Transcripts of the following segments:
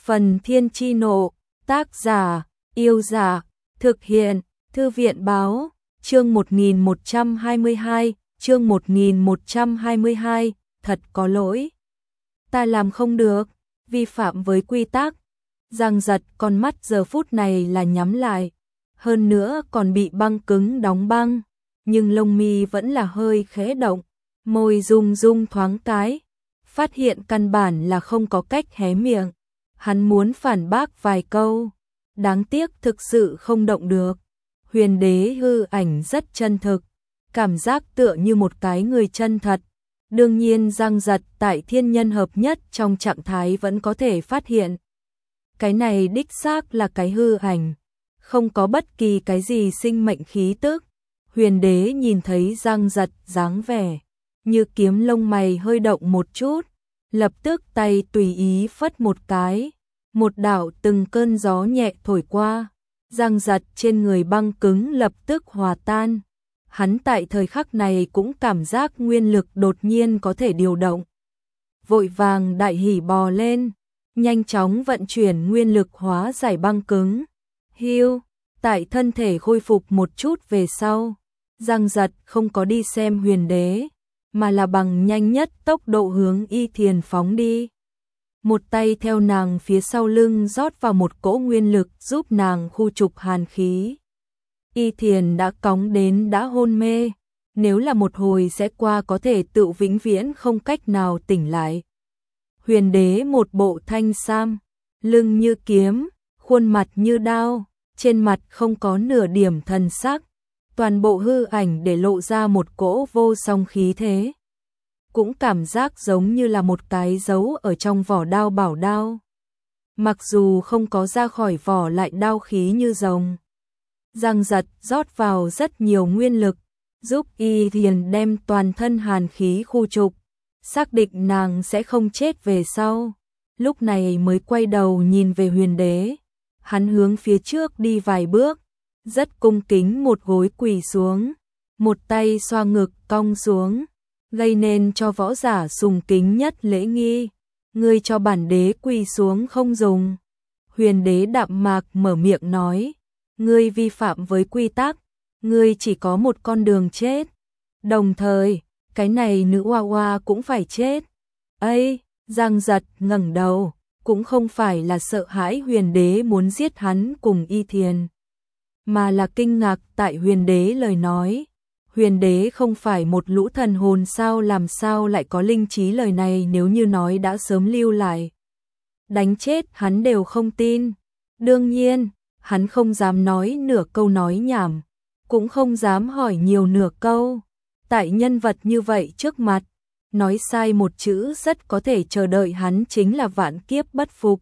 Phần Thiên Chi Nộ, tác giả, Yêu Giả, thực hiện, Thư viện Báo, chương 1122, chương 1122, thật có lỗi. Ta làm không được, vi phạm với quy tắc. Giang Giật con mắt giờ phút này là nhắm lại, hơn nữa còn bị băng cứng đóng băng, nhưng lông mi vẫn là hơi khẽ động, môi rung rung thoáng cái, phát hiện căn bản là không có cách hé miệng. Hắn muốn phản bác vài câu, đáng tiếc thực sự không động được. Huyền đế hư ảnh rất chân thực, cảm giác tựa như một cái người chân thật. Đương nhiên Giang Giật tại thiên nhân hợp nhất trong trạng thái vẫn có thể phát hiện. Cái này đích xác là cái hư ảnh, không có bất kỳ cái gì sinh mệnh khí tức. Huyền đế nhìn thấy Giang Giật dáng vẻ như kiếm, lông mày hơi động một chút, lập tức tay tùy ý phất một cái, một đạo từng cơn gió nhẹ thổi qua, Giang Giật trên người băng cứng lập tức hòa tan. Hắn tại thời khắc này cũng cảm giác nguyên lực đột nhiên có thể điều động. Vội vàng đại hỉ bò lên, nhanh chóng vận chuyển nguyên lực hóa giải băng cứng. Hiu, tại thân thể khôi phục một chút về sau, Giang Giật không có đi xem huyền đế, mà là bằng nhanh nhất tốc độ hướng Y Thiền phóng đi. Một tay theo nàng phía sau lưng rót vào một cỗ nguyên lực giúp nàng khu trục hàn khí. Y Thiền đã cóng đến đã hôn mê, nếu là một hồi sẽ qua có thể tự vĩnh viễn không cách nào tỉnh lại. Huyền đế một bộ thanh sam, lưng như kiếm, khuôn mặt như đao, trên mặt không có nửa điểm thần sắc, toàn bộ hư ảnh để lộ ra một cỗ vô song khí thế. Cũng cảm giác giống như là một cái dấu ở trong vỏ đao bảo đao. Mặc dù không có ra khỏi vỏ lại đao khí như rồng. Giang Giật rót vào rất nhiều nguyên lực, giúp Y Thiền đem toàn thân hàn khí khu trục, xác định nàng sẽ không chết về sau. Lúc này mới quay đầu nhìn về huyền đế. Hắn hướng phía trước đi vài bước, rất cung kính một gối quỳ xuống, một tay xoa ngực cong xuống, gây nên cho võ giả sùng kính nhất lễ nghi. Ngươi cho bản đế quỳ xuống không dùng. Huyền đế đạm mạc mở miệng nói, ngươi vi phạm với quy tắc, ngươi chỉ có một con đường chết. Đồng thời, cái này nữ oa oa cũng phải chết. Ây, Giang Giật ngẩng đầu, cũng không phải là sợ hãi huyền đế muốn giết hắn cùng Y Thiền, mà là kinh ngạc tại huyền đế lời nói. Huyền đế không phải một lũ thần hồn sao, làm sao lại có linh trí, lời này nếu như nói đã sớm lưu lại. Đánh chết hắn đều không tin. Đương nhiên, hắn không dám nói nửa câu nói nhảm, cũng không dám hỏi nhiều nửa câu. Tại nhân vật như vậy trước mặt, nói sai một chữ rất có thể chờ đợi hắn chính là vạn kiếp bất phục.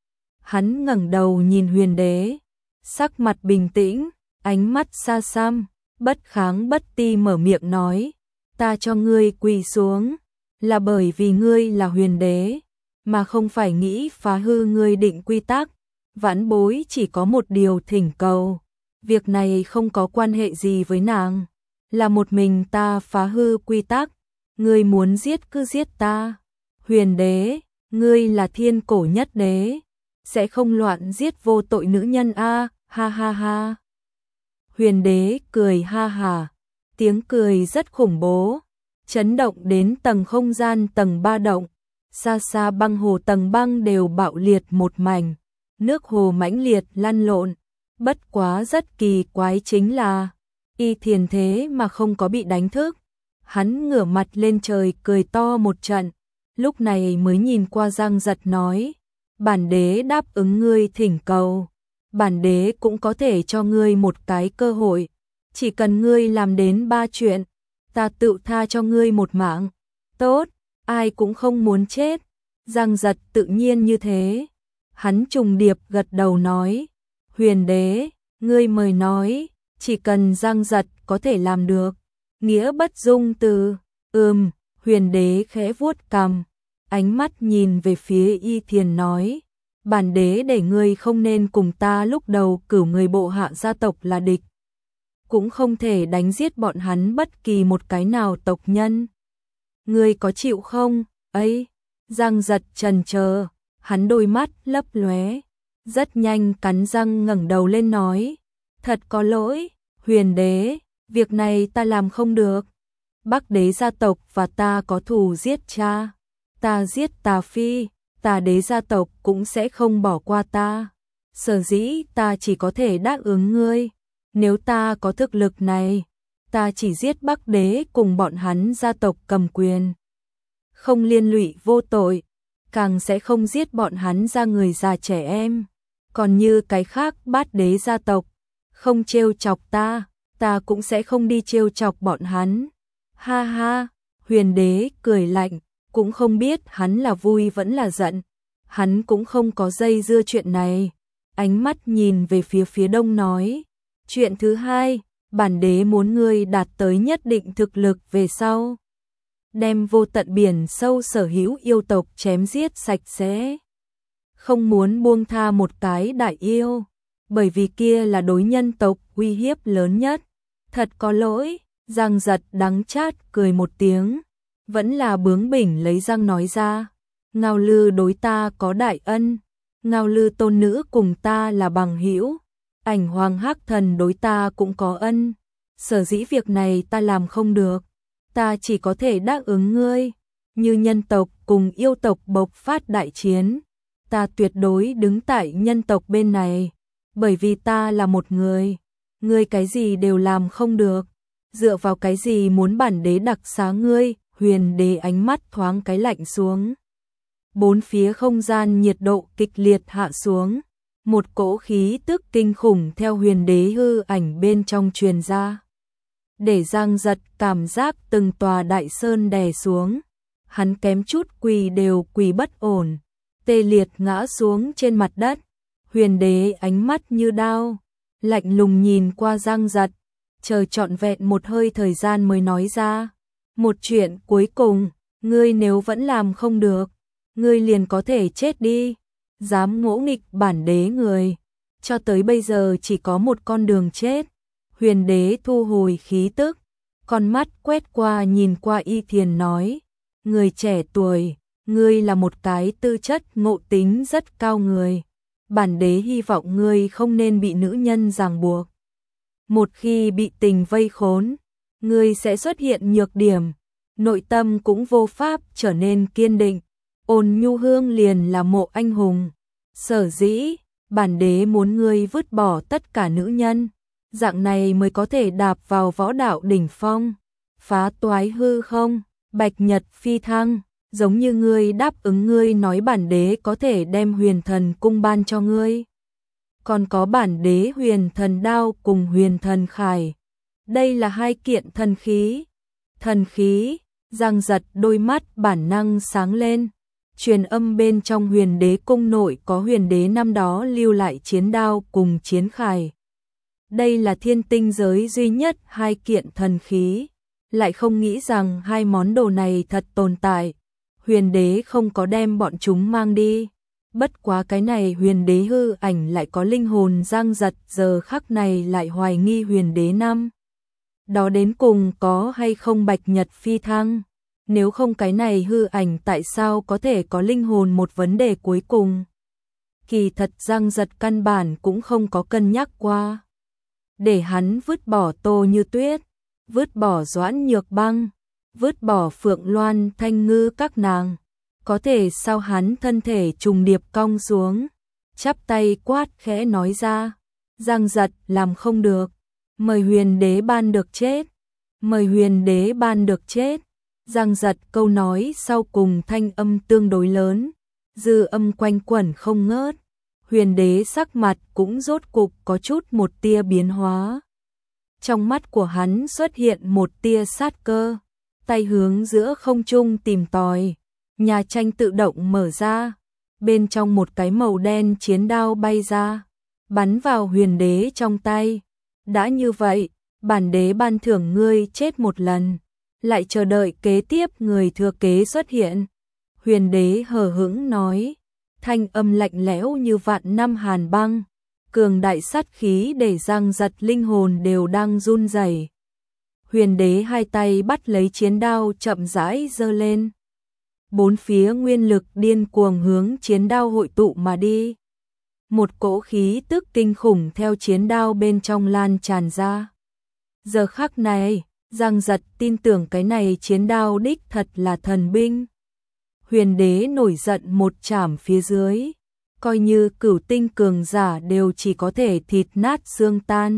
Hắn ngẩng đầu nhìn huyền đế, sắc mặt bình tĩnh, ánh mắt xa xăm, bất kháng bất ti mở miệng nói, ta cho ngươi quỳ xuống, là bởi vì ngươi là huyền đế, mà không phải nghĩ phá hư ngươi định quy tắc. Vãn bối chỉ có một điều thỉnh cầu, việc này không có quan hệ gì với nàng, là một mình ta phá hư quy tắc, ngươi muốn giết cứ giết ta. Huyền đế, ngươi là thiên cổ nhất đế, sẽ không loạn giết vô tội nữ nhân a, ha ha ha. Huyền đế cười ha hà, tiếng cười rất khủng bố, chấn động đến tầng không gian tầng 3 động, xa xa băng hồ tầng băng đều bạo liệt một mảnh, nước hồ mãnh liệt lăn lộn. Bất quá rất kỳ quái chính là, Y Thiền thế mà không có bị đánh thức. Hắn ngửa mặt lên trời cười to một trận, lúc này mới nhìn qua Giang Giật nói, bản đế đáp ứng ngươi thỉnh cầu. Bản đế cũng có thể cho ngươi một cái cơ hội, chỉ cần ngươi làm đến 3 chuyện, ta tự tha cho ngươi một mạng. Tốt, ai cũng không muốn chết. Giang Giật tự nhiên như thế. Hắn trùng điệp gật đầu nói, huyền đế, ngươi mời nói, chỉ cần Giang Giật có thể làm được. Nghĩa bất dung từ, huyền đế khẽ vuốt cằm, ánh mắt nhìn về phía Y Thiền nói, bản đế để ngươi không nên cùng ta lúc đầu cử người bộ hạ gia tộc là địch, cũng không thể đánh giết bọn hắn bất kỳ một cái nào tộc nhân. Ngươi có chịu không? Ấy, Giang Giật chần chờ, Hắn đôi mắt lấp lóe, rất nhanh cắn răng ngẩng đầu lên nói, thật có lỗi, Huyền đế, việc này ta làm không được. Bắc đế gia tộc và ta có thù giết cha, ta giết Tà Phi, Tà đế gia tộc cũng sẽ không bỏ qua ta. Sở dĩ ta chỉ có thể đáp ứng ngươi, nếu ta có thực lực này, ta chỉ giết Bắc đế cùng bọn hắn gia tộc cầm quyền. Không liên lụy vô tội, càng sẽ không giết bọn hắn ra người già trẻ em. Còn như cái khác Bát đế gia tộc, không trêu chọc ta, ta cũng sẽ không đi trêu chọc bọn hắn. Ha ha, Huyền đế cười lạnh, cũng không biết hắn là vui vẫn là giận. Hắn cũng không có dây dưa chuyện này. Ánh mắt nhìn về phía đông nói, chuyện thứ hai, bản đế muốn ngươi đạt tới nhất định thực lực về sau, đem vô tận biển sâu sở hữu yêu tộc chém giết sạch sẽ. Không muốn buông tha một cái đại yêu, bởi vì kia là đối nhân tộc uy hiếp lớn nhất. Thật có lỗi, Giang Giật đắng chát cười một tiếng, vẫn là bướng bỉnh lấy răng nói ra, Ngao Lư đối ta có đại ân, Ngao Lư tôn nữ cùng ta là bằng hữu, Ảnh Hoàng Hắc Thần đối ta cũng có ân, sở dĩ việc này ta làm không được, ta chỉ có thể đáp ứng ngươi, như nhân tộc cùng yêu tộc bộc phát đại chiến, ta tuyệt đối đứng tại nhân tộc bên này, bởi vì ta là một người, ngươi cái gì đều làm không được, dựa vào cái gì muốn bản đế đặc xá ngươi. Huyền đế ánh mắt thoáng cái lạnh xuống. Bốn phía không gian nhiệt độ kịch liệt hạ xuống, một cỗ khí tức kinh khủng theo huyền đế hư ảnh bên trong truyền ra. Để Giang Giật cảm giác từng tòa đại sơn đè xuống, hắn kém chút quỳ đều quỳ bất ổn, tê liệt ngã xuống trên mặt đất. Huyền đế ánh mắt như đao, lạnh lùng nhìn qua Giang Giật, chờ trọn vẹn một hơi thời gian mới nói ra. Một chuyện cuối cùng, ngươi nếu vẫn làm không được, ngươi liền có thể chết đi. Dám ngỗ nghịch bản đế người, cho tới bây giờ chỉ có một con đường chết. Huyền đế thu hồi khí tức, con mắt quét qua nhìn qua Y Thiền nói, người trẻ tuổi, ngươi là một cái tư chất ngộ tính rất cao người. Bản đế hy vọng ngươi không nên bị nữ nhân ràng buộc. Một khi bị tình vây khốn, ngươi sẽ xuất hiện nhược điểm, nội tâm cũng vô pháp trở nên kiên định. Ôn Nhu Hương liền là mộ anh hùng. Sở dĩ, bản đế muốn ngươi vứt bỏ tất cả nữ nhân, dạng này mới có thể đạp vào võ đạo đỉnh phong, phá toái hư không, bạch nhật phi thăng, giống như ngươi đáp ứng ngươi nói bản đế có thể đem huyền thần cung ban cho ngươi. Còn có bản đế huyền thần đao cùng huyền thần khải. Đây là hai kiện thần khí. Thần khí, Giang Giật đôi mắt bản năng sáng lên. Truyền âm bên trong huyền đế cung nội có huyền đế năm đó lưu lại chiến đao cùng chiến khải. Đây là thiên tinh giới duy nhất hai kiện thần khí. Lại không nghĩ rằng hai món đồ này thật tồn tại. Huyền đế không có đem bọn chúng mang đi. Bất quá cái này huyền đế hư ảnh lại có linh hồn. Giang Giật giờ khắc này lại hoài nghi huyền đế năm đó đến cùng có hay không bạch nhật phi thăng. Nếu không cái này hư ảnh tại sao có thể có linh hồn, một vấn đề cuối cùng. Kỳ thật Giang Giật căn bản cũng không có cân nhắc qua. Để hắn vứt bỏ Tô Như Tuyết, vứt bỏ Doãn Nhược Băng, vứt bỏ Phượng Loan Thanh Ngư các nàng. Có thể sao hắn thân thể trùng điệp cong xuống, chắp tay quát khẽ nói ra. Giang Giật làm không được, mời huyền đế ban được chết, mời huyền đế ban được chết. Giang Giật câu nói sau cùng thanh âm tương đối lớn, dư âm quanh quẩn không ngớt. Huyền đế sắc mặt cũng rốt cục có chút một tia biến hóa. Trong mắt của hắn xuất hiện một tia sát cơ, tay hướng giữa không trung tìm tòi, nhà tranh tự động mở ra, bên trong một cái màu đen chiến đao bay ra, bắn vào huyền đế trong tay. Đã như vậy, bản đế ban thưởng ngươi chết một lần, lại chờ đợi kế tiếp người thừa kế xuất hiện. Huyền đế hờ hững nói, thanh âm lạnh lẽo như vạn năm hàn băng, cường đại sát khí để Giang Giật linh hồn đều đang run rẩy. Huyền đế hai tay bắt lấy chiến đao chậm rãi giơ lên. bốn phía nguyên lực điên cuồng hướng chiến đao hội tụ mà đi. Một cỗ khí tức kinh khủng theo chiến đao bên trong lan tràn ra. Giờ khắc này, Giang Giật tin tưởng cái này chiến đao đích thật là thần binh. Huyền đế nổi giận một chảm phía dưới, coi như cửu tinh cường giả đều chỉ có thể thịt nát xương tan.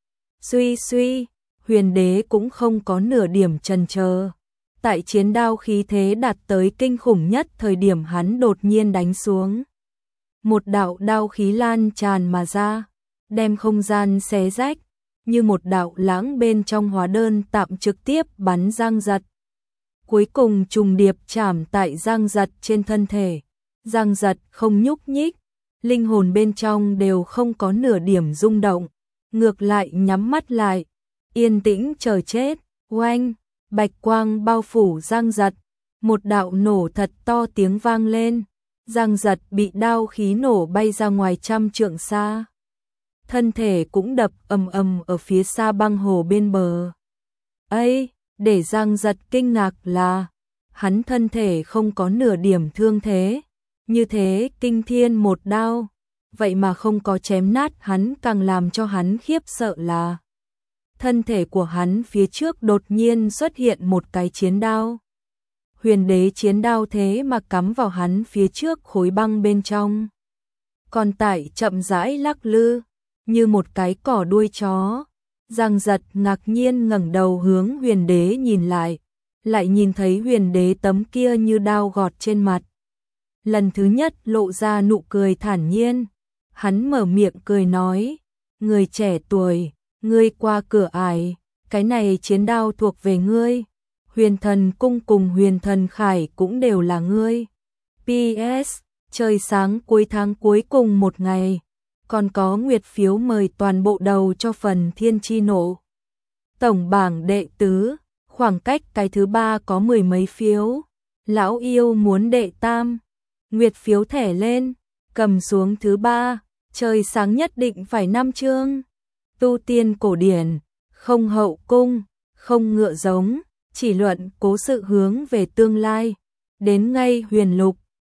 Suy suy, huyền đế cũng không có nửa điểm chần chờ. Tại chiến đao khí thế đạt tới kinh khủng nhất thời điểm hắn đột nhiên đánh xuống. Một đạo đao khí lan tràn mà ra, đem không gian xé rách, như một đạo lãng bên trong hóa đơn tạm trực tiếp bắn Giang Giật. Cuối cùng trùng điệp chạm tại Giang Giật trên thân thể. Giang Giật không nhúc nhích, linh hồn bên trong đều không có nửa điểm rung động, ngược lại nhắm mắt lại, yên tĩnh chờ chết. Oanh, bạch quang bao phủ Giang Giật, một đạo nổ thật to tiếng vang lên. Giang Giật bị đao khí nổ bay ra ngoài trăm trượng xa. Thân thể cũng đập ầm ầm ở phía xa băng hồ bên bờ. Ây, để Giang Giật kinh ngạc là hắn thân thể không có nửa điểm thương thế, như thế kinh thiên một đao, vậy mà không có chém nát hắn. Càng làm cho hắn khiếp sợ là thân thể của hắn phía trước đột nhiên xuất hiện một cái chiến đao. Huyền đế chiến đao thế mà cắm vào hắn phía trước khối băng bên trong. Còn tại chậm rãi lắc lư, như một cái cỏ đuôi chó. Giang Giật ngạc nhiên ngẩng đầu hướng huyền đế nhìn lại nhìn thấy huyền đế tấm kia như đao gọt trên mặt. Lần thứ nhất lộ ra nụ cười thản nhiên, hắn mở miệng cười nói, người trẻ tuổi, ngươi qua cửa ải, cái này chiến đao thuộc về ngươi. Huyền Thần Cung cùng Huyền Thần Khải cũng đều là ngươi. PS, trời sáng cuối tháng cuối cùng một ngày, còn có nguyệt phiếu mời toàn bộ đầu cho phần thiên chi nộ. Tổng bảng đệ tứ, khoảng cách cái thứ ba có 10 mấy phiếu. Lão yêu muốn đệ tam, nguyệt phiếu thẻ lên, cầm xuống thứ ba, trời sáng nhất định phải 5 chương. Tu tiên cổ điển, không hậu cung, không ngựa giống, chỉ luận cố sự hướng về tương lai. Đến ngay huyền lục,